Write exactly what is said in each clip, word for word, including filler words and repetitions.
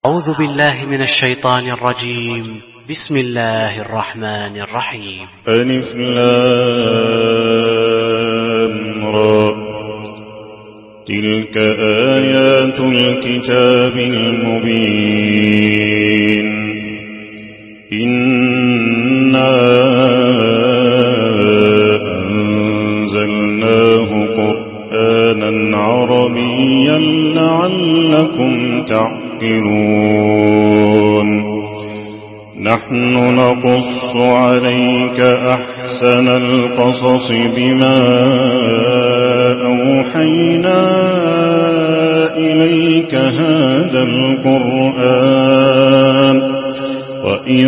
أعوذ بالله من الشيطان الرجيم. بسم الله الرحمن الرحيم. ألف لام را تلك آيات الكتاب المبين إنا أنزلناه قرآنا عربيا لعلكم تعقلون نحن نقص عليك أحسن القصص بما أوحينا إليك هذا القرآن وإن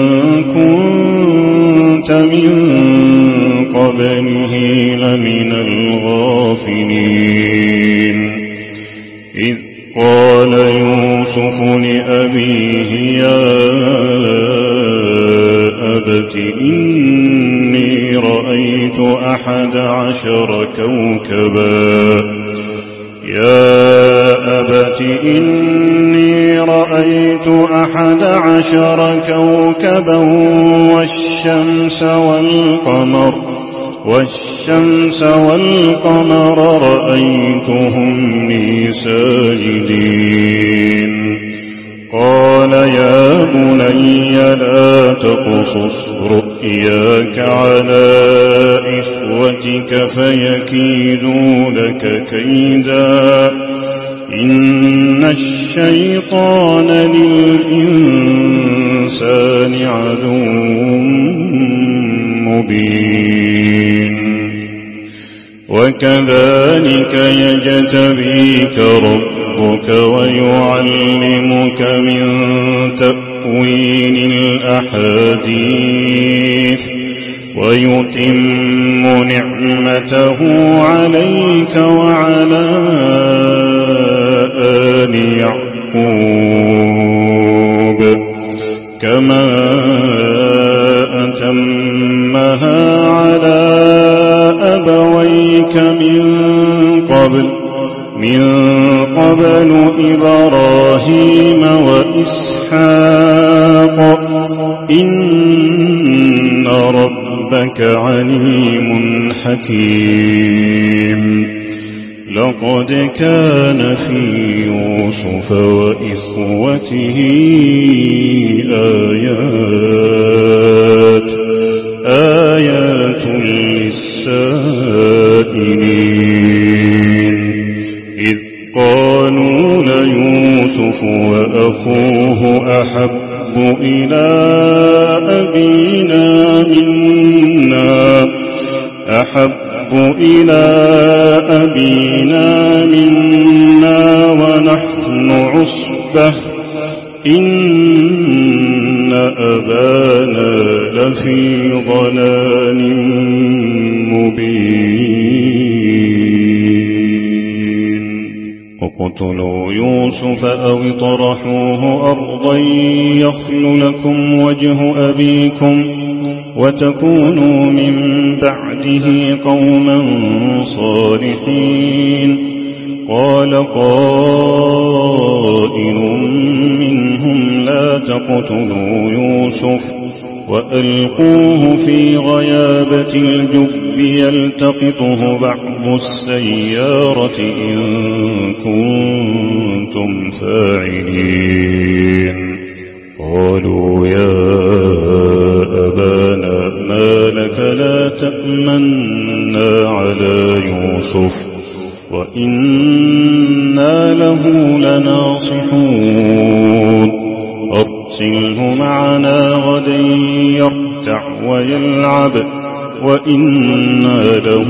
كنت من قبله لمن الغافلين إذ قال يوسف لأبيه يا أبت إني رأيت أحد عشر كوكبا يا أبت إني رأيت أحد عشر كوكبا والشمس والقمر والشمس والقمر رأيتهم لي ساجدين قال يا بني لا تقصص رؤياك على إخوتك فيكيدوا لك كيدا إن الشيطان للإنسان عدو مبين وكذلك يجتبيك ربك ويعلمك من تأويل الأحاديث ويتم نعمته عليك وعلى آل يعقوب كما أتمها على أبويك من قبل من قبل إبراهيم وإسحاق إن ربك عليم حكيم لقد كان في يوسف وإخوته آيات آيات للسائلين إذ قالوا ليوسف وأخوه أحب إلى أبينا منا أحب إلى أبينا منا ونحن عصبة إن أبانا لفي ضلال مبين وقتلوا يوسف أو اطرحوه أرضا يخل لكم وجه أبيكم وتكونوا من بعده قوما صالحين قال قائل منهم لا تقتلوا يوسف وألقوه في غيابة الجب يلتقطه بعض السيارة إن كنتم فاعلين قالوا يا أبانا ما لك لا تأمنا على يوسف وإنا له لناصحون أرسله معنا غدا يرتع ويلعب وإنا له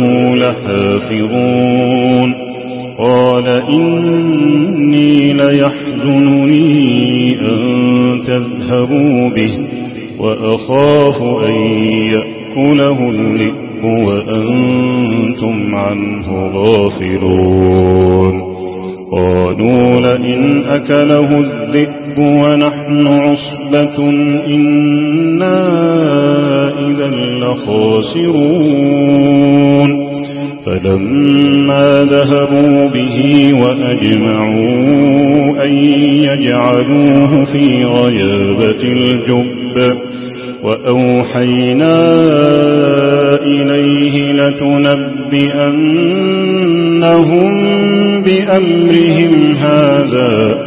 لحافظون قال إني ليحزنني أن تذهبوا به وأخاف أن يأكله الذئب وأنتم عنه غافلون قالوا لئن أكله الذئب ونحن عصبة إنا إذا لخاسرون فلما ذهبوا به وأجمعوا أن يجعلوه في غيابة الجب وأوحينا إليه لتنبئنهم بأمرهم هذا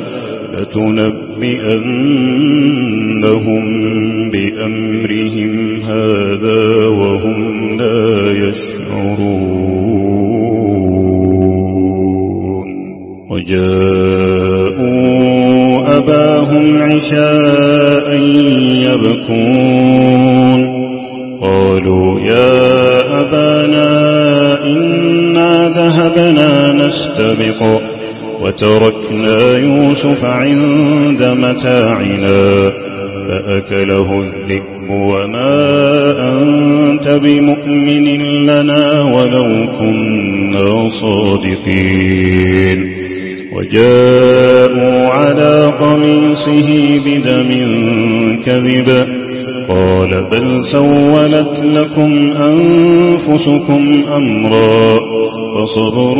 لتنبئنهم بأمرهم هذا وهم لا يشعرون وجاءوا أباهم عشاء يبكون قالوا يا أبانا إنا ذهبنا نستبق وتركنا يوسف عند متاعنا فأكله الذئب وما أنت بمؤمن لنا ولو كنا صادقين وجاءوا على قميصه بدم كذب قال بل سولت لكم أنفسكم أمرا فصبر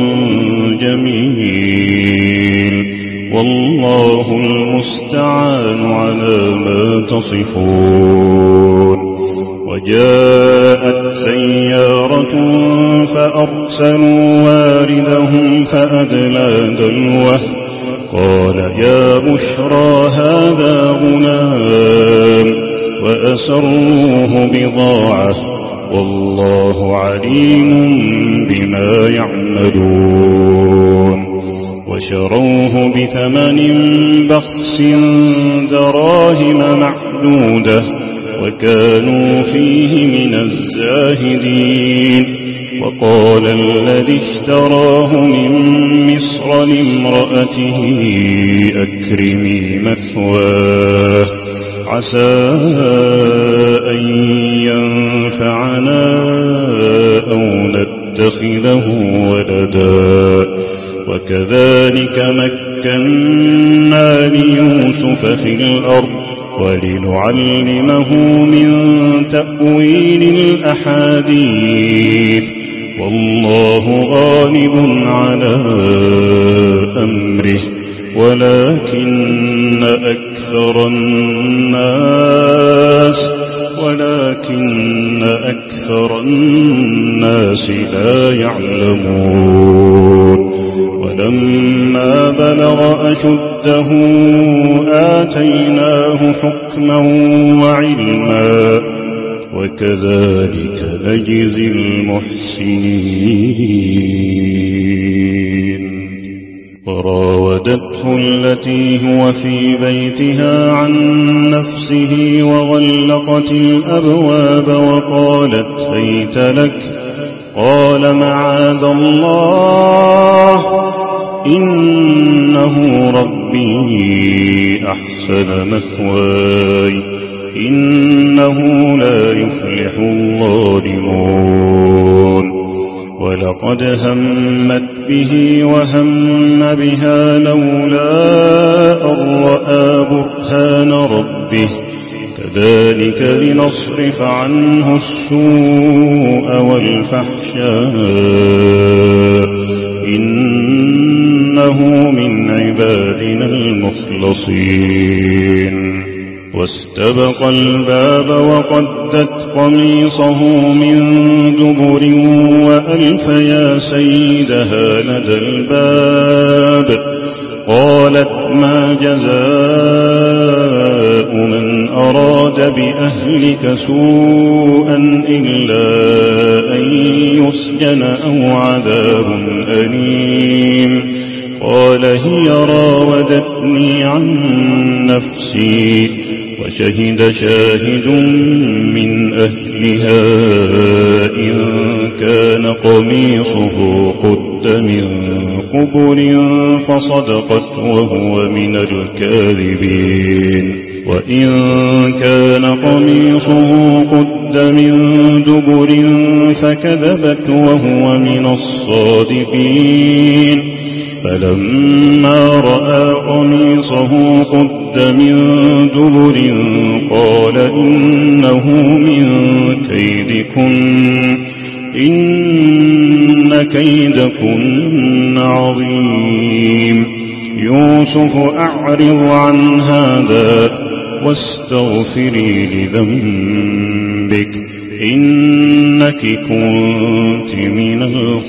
جميل والله المستعان على ما تصفون وجاءت سيارة فأرسلوا واردهم فأدلى دلوه قال يا بشرى هذا غلام وأسروه بضاعة والله عليم بما يعملون وشروه بثمن بخس دراهم معدودة وكانوا فيه من الزاهدين وقال الذي اشتراه من مصر لامرأته أكرمي مثواه عسى أن ينفعنا أو نتخذه ولدا وكذلك مكنا ليوسف في الأرض ولنعلمه من تأويل الأحاديث والله غالب على أمره ولكن أكثر الناس ولكن أكثر الناس لا يعلمون ولما بلغ أشده آتيناه حكما وعلما وكذلك نجزي المحسنين وراودته التي هو في بيتها عن نفسه وغلقت الأبواب وقالت هيت لك قال معاذ الله إنه ربي أحسن مثواي إنه لا يفلح الظالمون ولقد همت به وهم بها لولا أن رأى برهان ربه كذلك لنصرف عنه السوء والفحشاء إنه من عبادنا المخلصين واستبق الباب وقدت قميصه من دبر وألف يا سيدها لدى الباب قالت ما جزاء من أراد بأهلك سوءا إلا أن يسجن أو عذاب أليم قال هي راودتني عن نفسي وشهد شاهد من أهلها إن كان قميصه قد من قبل فصدقت وهو من الكاذبين وإن كان قميصه قد من دبر فكذبت وهو من الصادقين فلما رأى قميصه قد من دبر قال إنه من كيدكن إن كيدكن عظيم. يوسف أعرض عن هذا واستغفري لذنبك إنك كنت من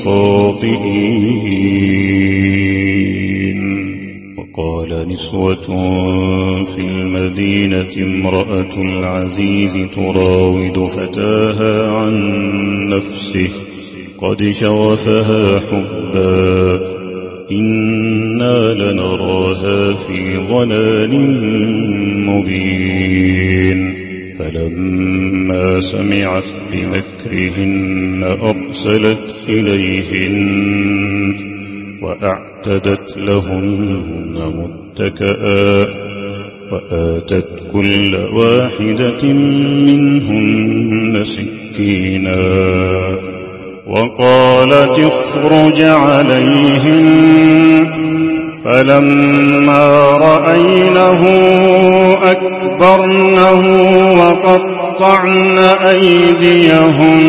الخاطئين. وقال نسوة في المدينة امرأة العزيز تراود فتاها عن نفسه قد شغفها حبا إنا لنراها في ضلال مبين. فلما سمعت بمكرهن أرسلت إليهن وأعتدت لهن متكئا وآتت كل واحدة منهن سكينا وقالت اخرج عليهن. فلما رأينه أكبرنه وقطعن أيديهن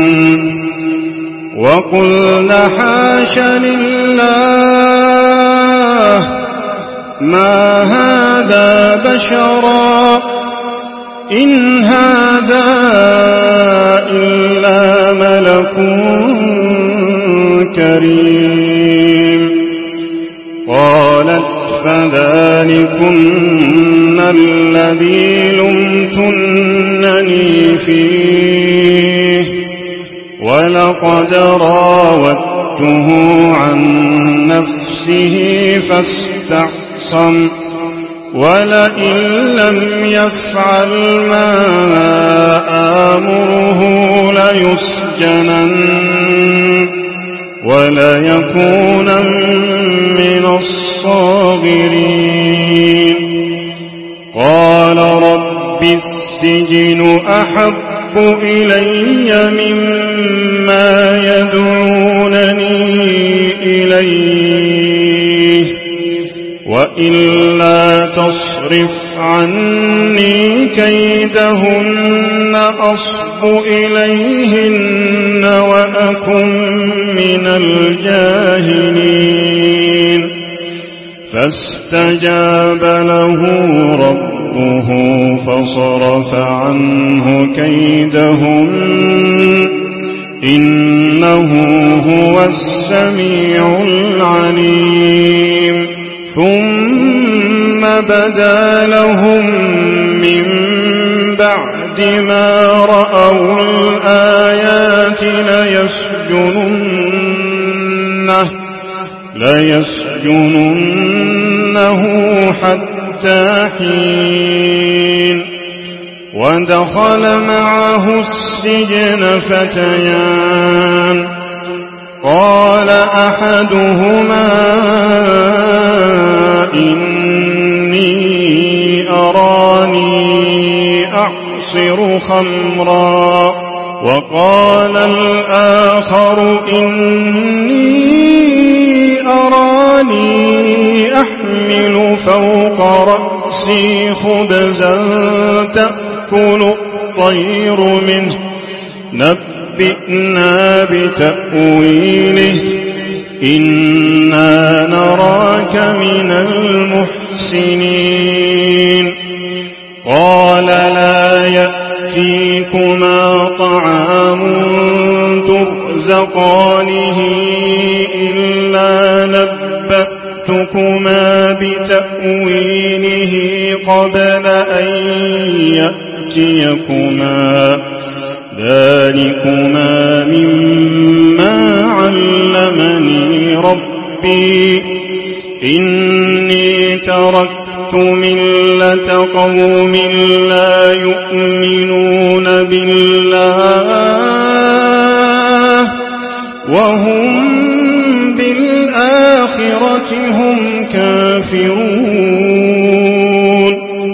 وقلن حاش لله ما هذا بشرا إن هذا إلا ملك كريم. قالت فذلكن الذي لمتنني فيه ولقد راودته عن نفسه فاستعصم ولئن لم يفعل ما آمره ليسجنن وليكونا من الصاغرين. قال رب السجن أحب إلي مما يدعونني إليه وإلا تصرف عني كيدهن أصب إليهن وأكن من الجاهلين. فاستجاب له ربه فصرف عنه كيدهن إنه هو السميع العليم. ثم بدا لهم من بعد ما رأوا الآيات ليسجننه, ليسجننه حتى حين. ودخل معه السجن فتيان قال أحدهما إني أراني أعصر خمرا وقال الآخر إني أراني أحمل فوق رأسي خبزا تأكل الطير منه نبئنا بتأويله إنا نراك من المحسنين. قال لا يأتيكما طعام ترزقانه إلا نبأتكما بتأويله قبل أن يأتيكما ذلكما مما علمني ربي إني تركت ملة قوم لا يؤمنون بالله وهم بالآخرة هم كافرون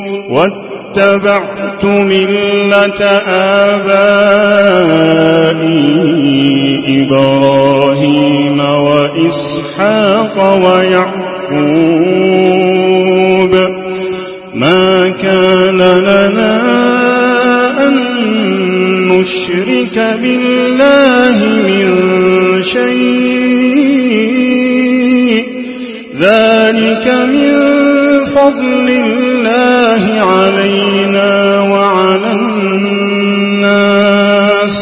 واتبعت ملة آبائي إبراهيم وإسحاق ويعقوب ما كان لنا أن يشرك بالله من شيء ذلك من فضل الله علينا وعلى الناس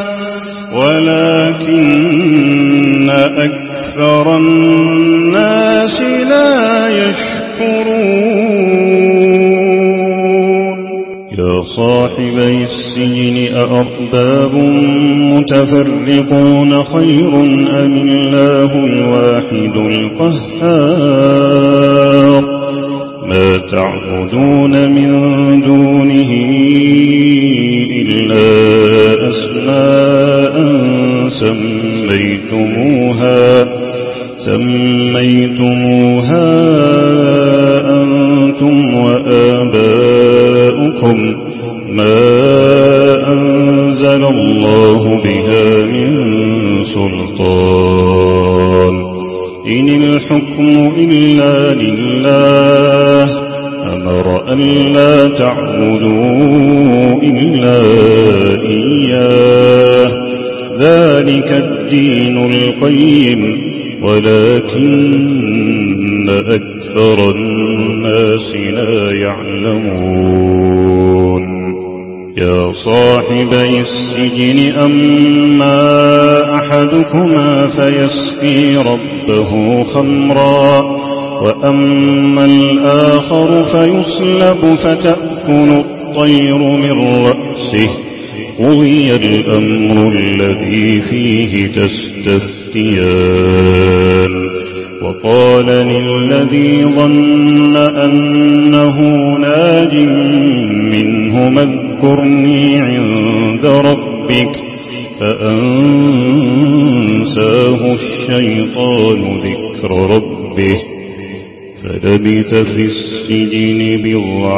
ولكن أكثر الناس لا يشكرون يا صاحبي السجن أأرباب متفرقون خير أم الله الواحد القهار ما تعبدون من دونه إلا أسماء سميتموها سميتموها أنتم وآباؤكم ما أنزل الله بها من سلطان إن الحكم إلا لله أمر أن لا تعبدوا إلا إياه ذلك الدين القيم ولكن أكثر الناس لا يعلمون يا صاحبي السجن أما أحدكما فيسقي ربه خمرا وأما الآخر فيصلب فتأكل الطير من رأسه قضي الأمر الذي فيه تستفتيان وقال للذي ظن أنه ناج منهما اذكرني عند ربك فأنساه الشيطان ذكر ربه فلبث في السجن بضع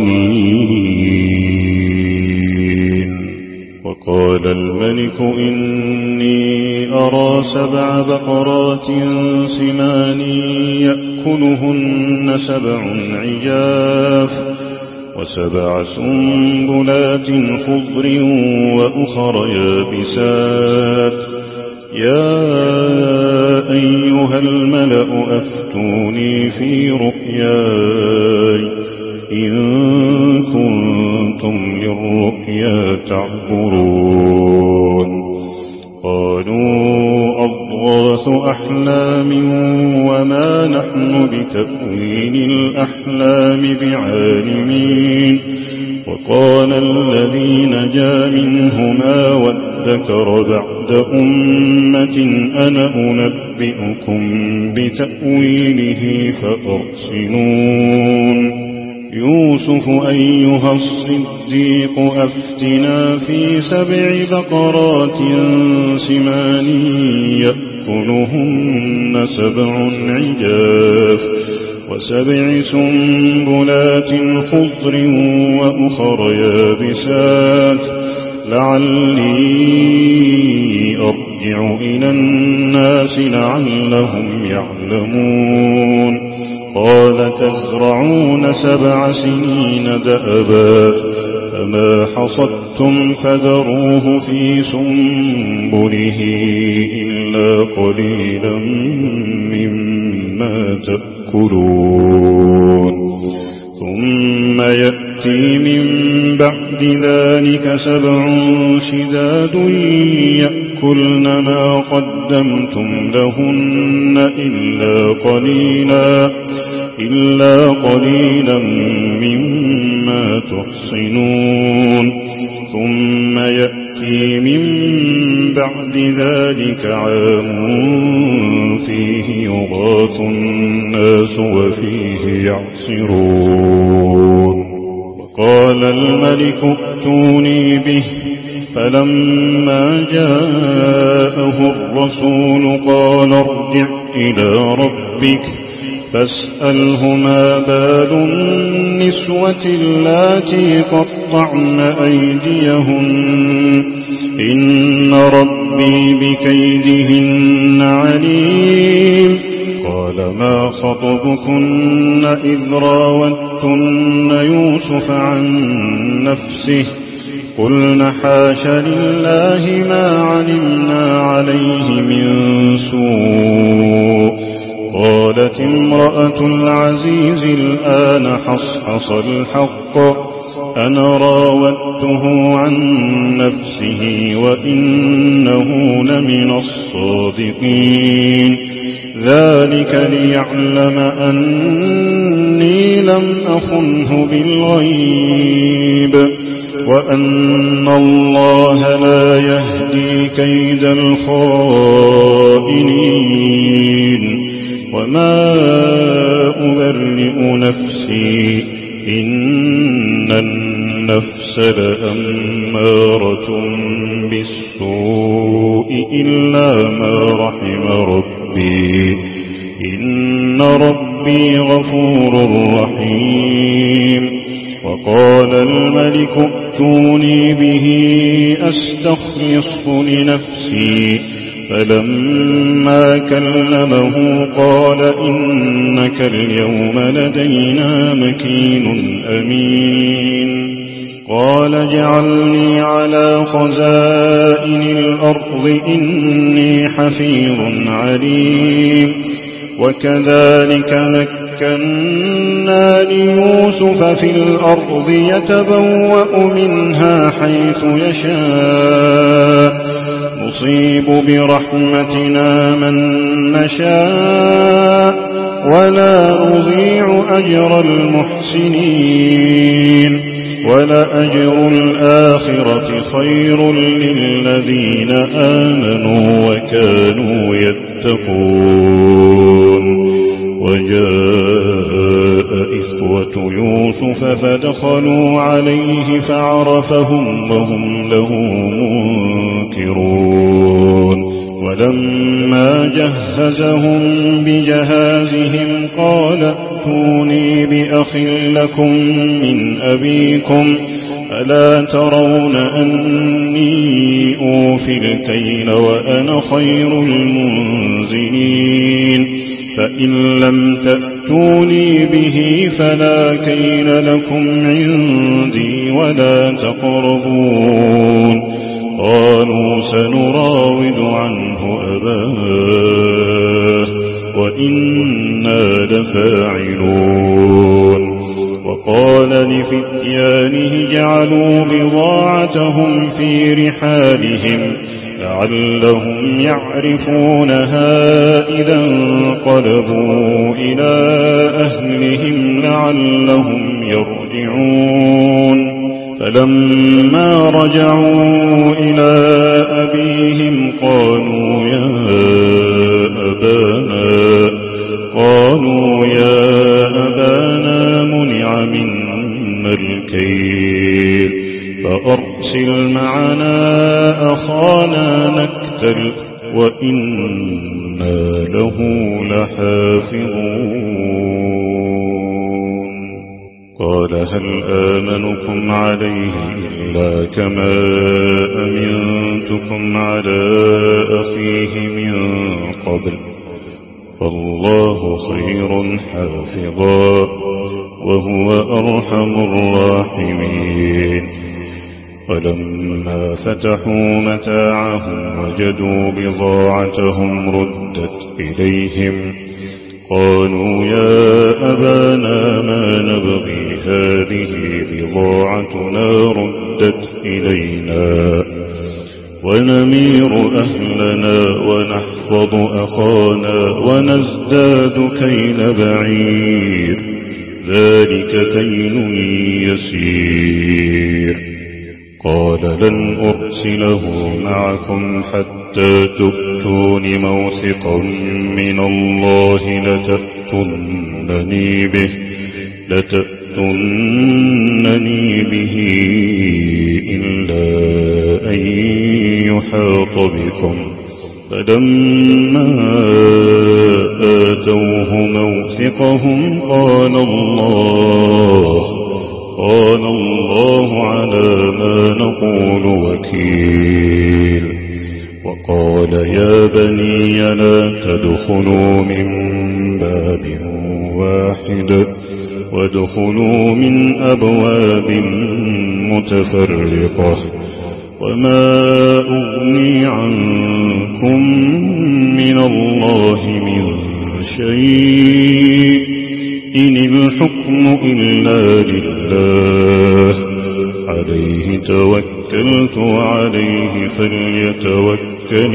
سنين وقال الملك إني أرى سبع بقرات سمان يأكلهن سبع عجاف وسبع سنبلات خضر وأخر يابسات يا أيها الملأ أفتوني في رؤياي إن كنتم للرؤيا تعبرون قالوا أضغاث أحلام وما نحن بتأويل الأحلام بعالمين وقال الذي نجا منهما وادكر بعد أمة أنا أنبئكم بتأويله فأرسلون يوسف أيها الصديق أفتنا في سبع بقرات سمان يأكلهن سبع عجاف وسبع سنبلات خضر وأخر يابسات لعلي أرجع إلى الناس لعلهم يعلمون قال تزرعون سبع سنين دأبا فما حصدتم فذروه في سنبله إلا قليلا مما تأكلون ثم يأتي من بعد ذلك سبع شداد يأكلن ما قدمتم لهن إلا قليلا إلا قليلا مما تحصنون ثم يأتي من بعد ذلك عام فيه يغاث الناس وفيه يعصرون وقال الملك ائتوني به فلما جاءه الرسول قال ارجع إلى ربك فاسأله ما بال النسوة اللاتي قطعن أيديهن إن ربي بكيدهن عليم قال ما خطبكن إذ راوتن يوسف عن نفسه قلنا حاش لله ما علمنا عليه من سوء. قالت امرأة العزيز الآن حصحص الحق أنا راودته عن نفسه وإنه لمن الصادقين. ذلك ليعلم أني لم أخنه بالغيب وأن الله لا يهدي كيد الخائنين. وما أبرئ نفسي إن النفس لأمارة بالسوء إلا ما رحم ربي إن ربي غفور رحيم. وقال الملك ائتوني به أستخلصه لنفسي فلما كلمه قال إنك اليوم لدينا مكين أمين. قال اجعلني على خزائن الأرض إني حفيظ عليم. وكذلك مكنا ليوسف في الأرض يتبوأ منها حيث يشاء نصيب برحمتنا من نشاء ولا نضيع أجر المحسنين. ولأجر الآخرة خير للذين آمنوا وكانوا يتقون. وجاء إخوة يوسف فدخلوا عليه فعرفهم وهم له منكرون. ولما جهزهم بجهازهم قال ائتوني بأخ لكم من أبيكم ألا ترون أني أوفي الكيل وأنا خير المنزلين. فإن لم تأتوني به فلا كيل لكم عندي ولا تقربون. قالوا سنراود عنه أباه وإنا لفاعلون. وقال لفتيانه جعلوا بضاعتهم في رحالهم لعلهم يعرفونها إذا انقلبوا إلى أهلهم لعلهم يرجعون. فلما رجعوا إلى أبيهم قالوا يا أبانا قالوا يا أبانا منع منا الكيل فأرسل معنا أخانا نكتل وإنا له لحافظون. قال هل آمنكم عليه إلا كما أمنتكم على أخيه من قبل فالله خير حافظا وهو أرحم الراحمين. ولما فتحوا متاعهم وجدوا بضاعتهم ردت إليهم قالوا يا أبانا ما نبغي هذه بضاعتنا ردت إلينا ونمير أهلنا ونحفظ أخانا ونزداد كيل بعير ذلك كيل يسير. قال لن أرسله معكم حتى تؤتون موثقا من الله لتأتونني به لتأتونني به إلا أن يحاط بكم. فلما آتوه موثقهم قال الله قال الله على ما نقول وكيل. وقال يا بني لا تدخلوا من باب واحد وادخلوا من أبواب متفرقة وما أغني عنكم من الله من شيء إن الحكم إلا لله عليه توكلت وعليه فليتوكل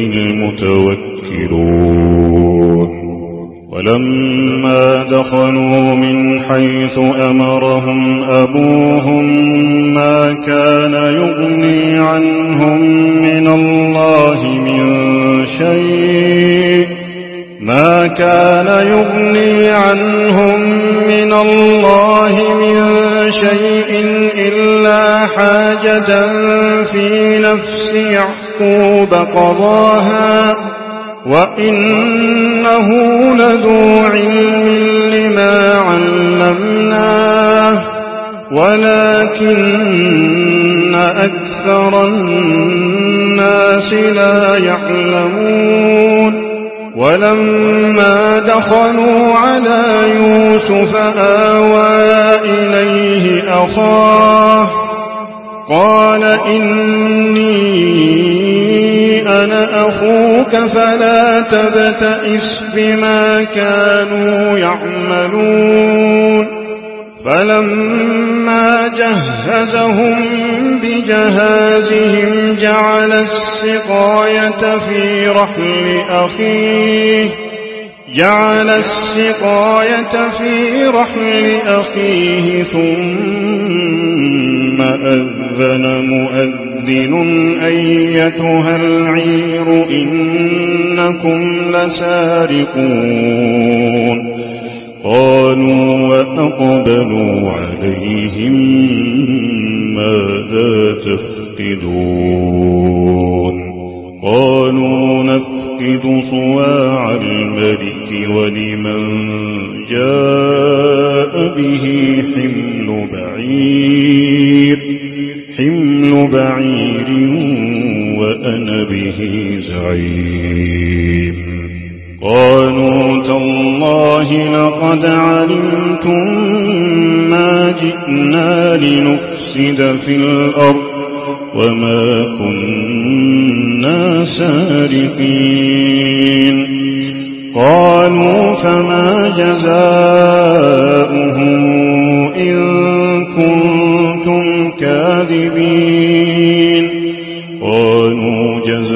المتوكلون ولما دخلوا من حيث أمرهم أبوهم ما كان يغني عنهم من الله من شيء ما كان يغني عنهم من الله من شيء إلا حاجة في نفس يعقوب قضاها وإنه لذو علم لما علمناه ولكن أكثر الناس لا يعلمون ولما دخلوا على يوسف آوى إليه أخاه قال إني أنا أخوك فلا تبتئس بما كانوا يعملون فلما جهزهم بجهازهم جعل السقاية في رحل أخيه جعل السقاية في رحل أخيه ثم أذن مؤذن أيتها العير إنكم لسارقون قالوا وأقبلوا عليهم ماذا تفقدون قالوا نفقد صواع الملك ولمن جاء به حمل بعير حمل بعير وأنا به زعيم قالوا تالله لقد علمتم ما جئنا لنفسد في الأرض وما كنا سارقين قالوا فما جزاؤه إن كنتم كاذبين قالوا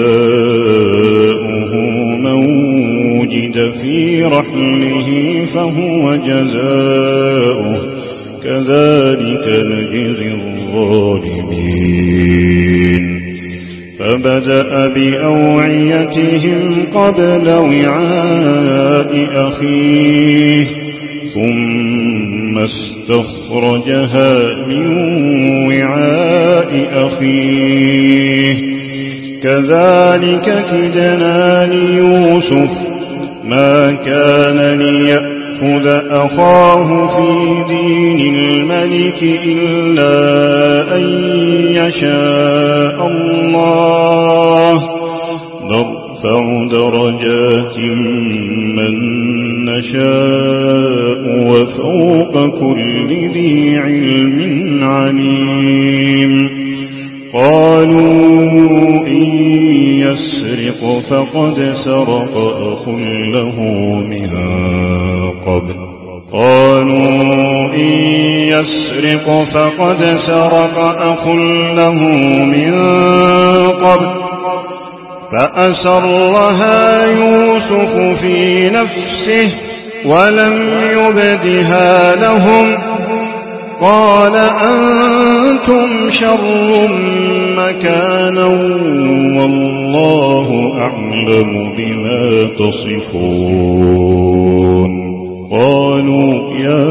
جزاؤه من وجد في رحله فهو جزاؤه كذلك نجزي الظالمين فبدأ بأوعيتهم قبل وعاء أخيه ثم استخرجها من وعاء أخيه كذلك كدنا ليوسف ما كان ليأخذ أخاه في دين الملك إلا أن يشاء الله نرفع درجات من نشاء وفوق كل ذي علم عليم قالوا إن يسرق فقد سرق أخ له من قبل قالوا إن يسرق فقد سرق أخ له من قبل فأسرها يوسف في نفسه ولم يبدها لهم قال أنتم شر مكانا والله أعلم بما تصفون قالوا يا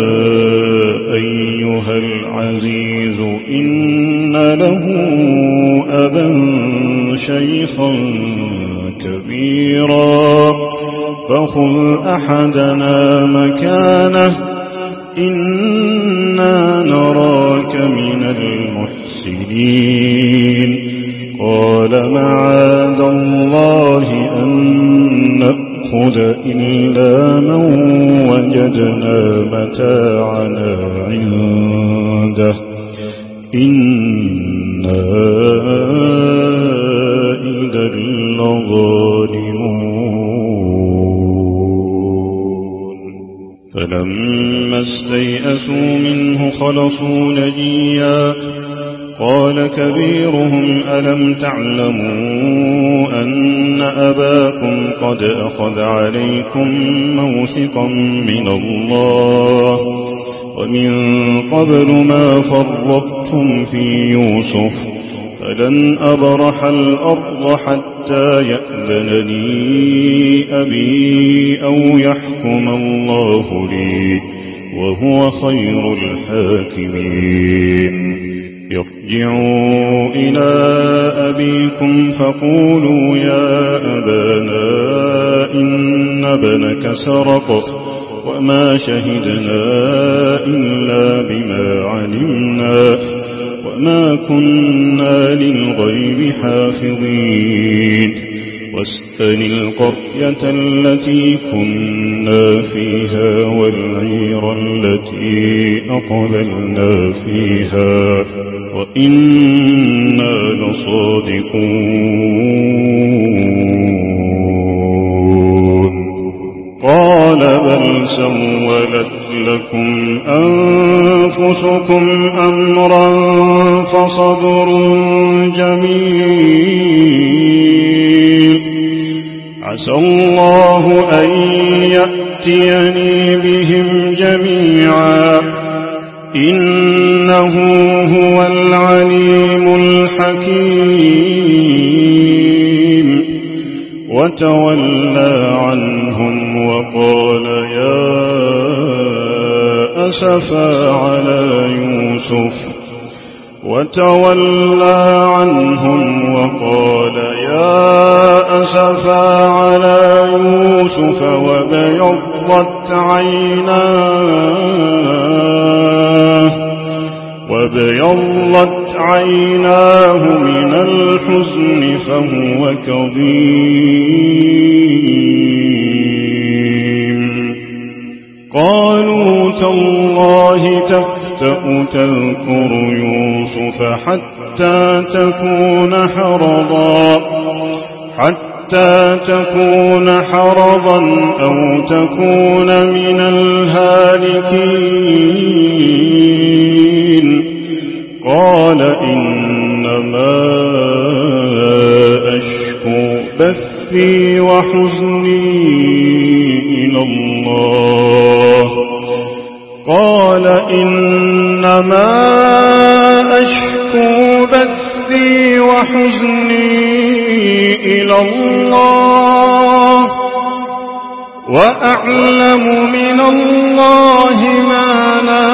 أيها العزيز إن له أبا شيخا كبيرا فخذ أحدنا مكانه إنا نراك من المحسنين قال معاذ الله أن نأخذ إلا من وجدنا متاعنا عنده إنا إذا لظالمون فلما استيئسوا منه خلصوا نجيا قال كبيرهم ألم تعلموا أن أباكم قد أخذ عليكم موثقا من الله ومن قبل ما فرطتم في يوسف فلن أبرح الأرض حتى يأذن لي أبي أو يحكم الله لي وهو خير الحاكمين ارجعوا إلى أبيكم فقولوا يا أبانا إن ابنك سرق وما شهدنا إلا بما علمنا وما كنا للغيب حافظين واسأل القرية التي كنا فيها والعير التي أقبلنا فيها وإنا لصادقون قال بل سولت لكم أنفسكم أمرا فصبر جميل عسى الله أن يأتيني بهم جميعا إنه هو العليم الحكيم وتولى عنهم وقال يا أسفا على يوسف وتولى عنهم وقال يا أسفا على يوسف وابيضت عيناه وابيضت عيناه من الحزن فهو كظيم قالوا تالله تفتأ تذكر يوسف حتى تكون حرضا حتى تكون حرضا أو تكون من الهالكين قال إنما أشكو بثي وحزني إلى الله قال إنما أشكو بثي وحزني إلى الله وأعلم من الله ما لا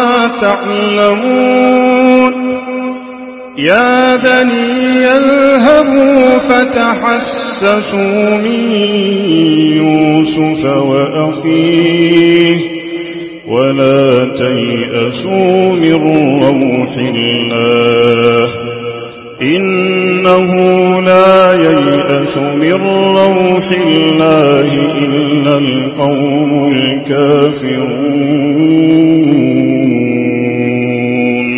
تعلمون يا بني يذهبوا فتحسسوا من يوسف وأخيه ولا تيأسوا من روح الله إنه لا ييأس من روح الله إلا القوم الكافرون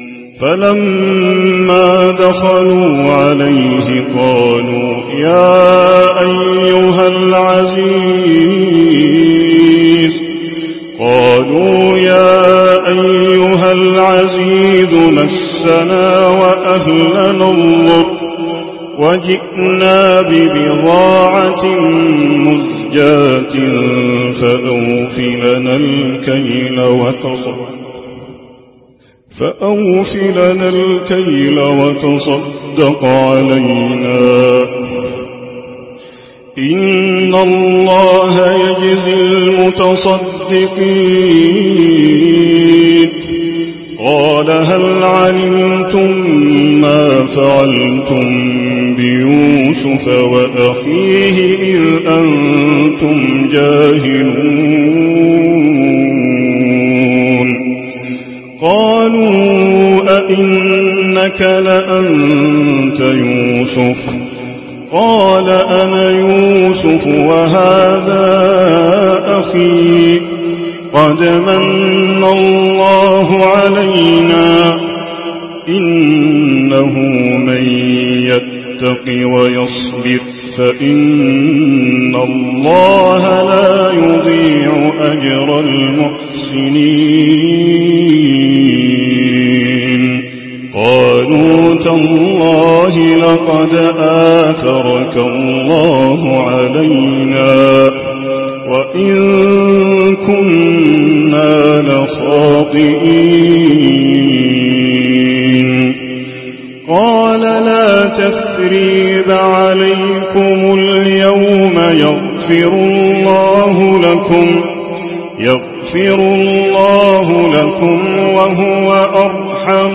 فلما دخلوا عليه قالوا يا أيها العزيز قالوا يا أيها العزيز مسنا وأهلنا الضر وجئنا ببضاعة مزجاة فأوفلنا الكيل وتصدق فأوفلنا الكيل وتصدق علينا إن الله يجزي المتصدقين قال هل علمتم ما فعلتم بيوسف وأخيه إذ أنتم جاهلون قالوا أئنك لأنت يوسف قال أنا يوسف وهذا أخي قد من الله علينا إنه من يتق ويصبر فإن الله لا يضيع أجر المحسنين قالوا تالله لقد آثرك الله علينا وإن كنا لخاطئين قال لا تثريب عليكم اليوم يغفر الله لكم يغفر الله لكم وهو أرحم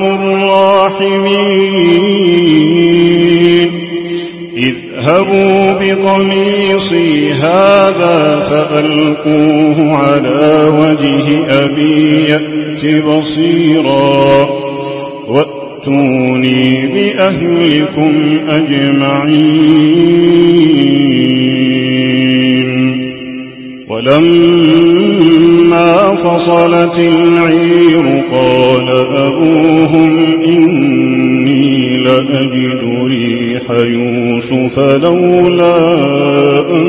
الراحمين اذهبوا بقميصي هذا فألقوه على وجه أبي يأت بصيرا وأتوني بأهلكم أجمعين ولما فصلت العير قال أبوهم إني لأجد ريح يوسف لولا أن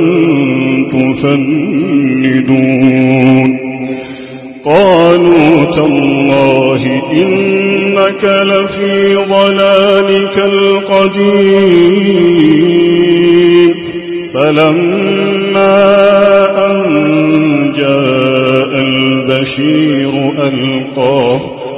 تفندون قالوا تالله إنك لفي ضلالك القديم فلما أن جاء البشير ألقاه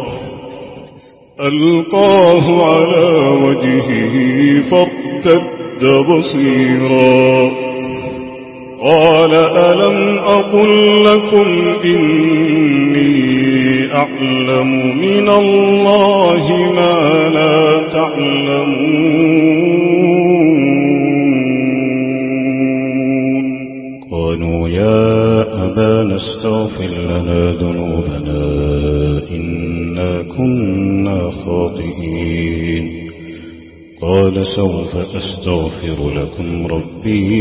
ألقاه على وجهه فارتد بصيرا قال ألم أقل لكم إني أعلم من الله ما لا تعلمون قالوا يا أبانا استغفر لنا ذنوبنا إنا كنا خاطئين قال سوف أستغفر لكم ربي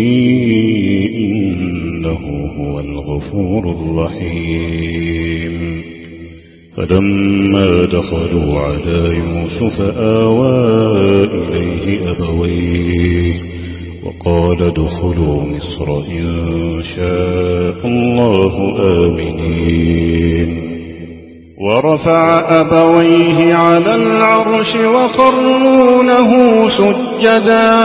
إنه هو الغفور الرحيم فلما دخلوا على يوسف آوى إليه أبويه وقال ادخلوا مصر إن شاء الله آمنين ورفع أبويه على العرش وخروا له سجدا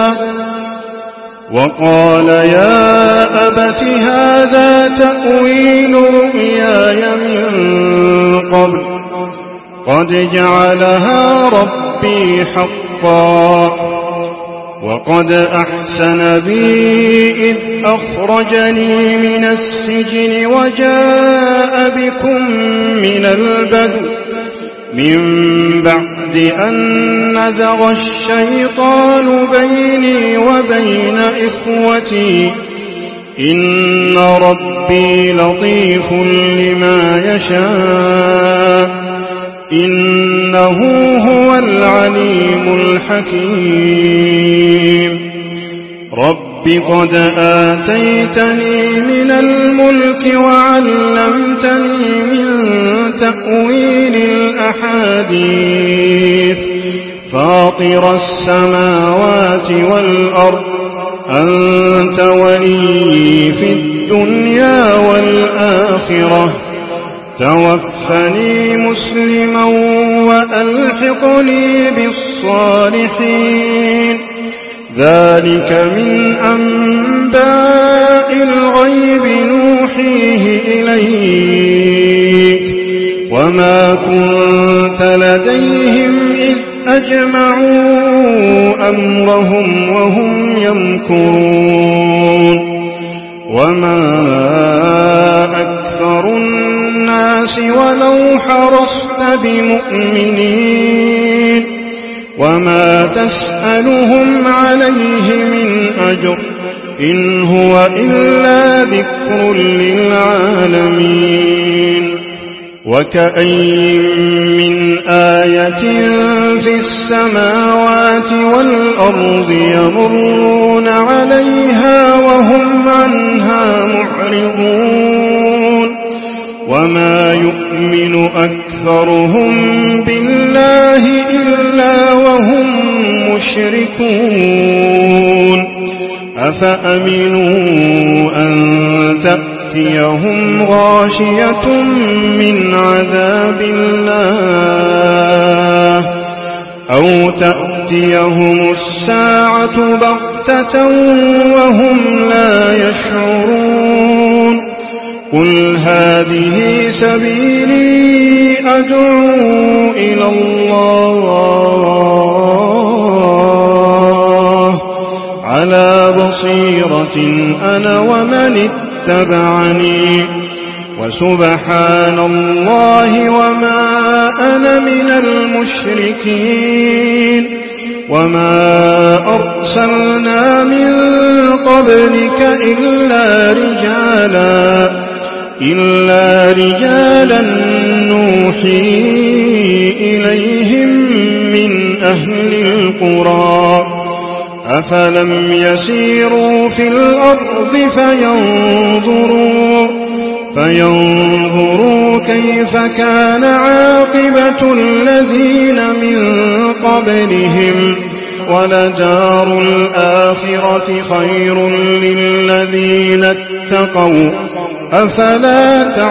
وقال يا أبت هذا تأويل رؤياي من قبل قد جعلها ربي حقا وقد أحسن بي إذ أخرجني من السجن وجاء بكم من البدو من بعد أن نزغ الشيطان بيني وبين إخوتي إن ربي لطيف لما يشاء إنه هو العليم الحكيم رب قد آتيتني من الملك وعلمتني من تأويل الأحاديث فاطر السماوات والأرض أنت ولي في الدنيا والآخرة توفني مسلما وألحقني بالصالحين ذلك من أنباء الغيب نوحيه إليك وما كنت لديهم إذ أجمعوا أمرهم وهم يمكرون وما أكثر الناس ولو حرصت بمؤمنين وما تسألهم عليه من أجر إن هو إلا ذكر للعالمين وكأين من آية في السماوات والأرض يمرون عليها وهم عنها معرضون وما يؤمن أكثر أكثرهم بالله إلا وهم مشركون أفأمنوا أن تأتيهم غاشية من عذاب الله أو تأتيهم الساعة بغتة وهم لا يشعرون قل هذه سبيلي أدعو إلى الله على بصيرة أنا ومن اتبعني وسبحان الله وما أنا من المشركين وما أرسلنا من قبلك إلا رجالا إلا رجالا نوحي إليهم من أهل القرى أفلم يسيروا في الأرض فينظروا فينظروا كيف كان عاقبة الذين من قبلهم ولدار الآخرة خير للذين اتقوا أفلا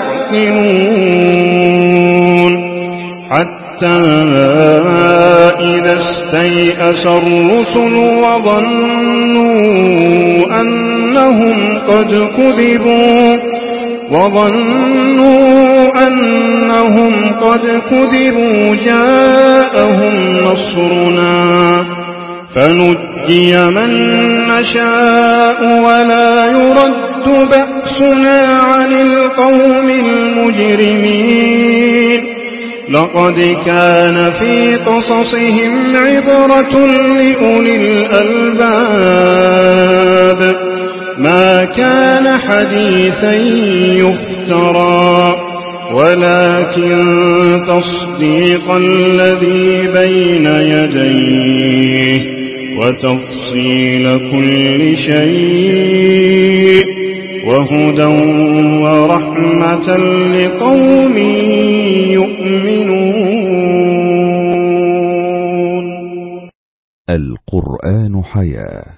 تعقلون حتى إذا استيأس الرسل وظنوا أنهم قد كذبوا وظنوا أنهم قد كذبوا جاءهم نصرنا فنجي من نشاء ولا يرد بأسنا عن القوم المجرمين لقد كان في قصصهم عبرة لأولي الألباب ما كان حديثا يفترى ولكن تصديق الذي بين يديه وتفصيل كل شيء وهدى ورحمة لقوم يؤمنون. القرآن حياة.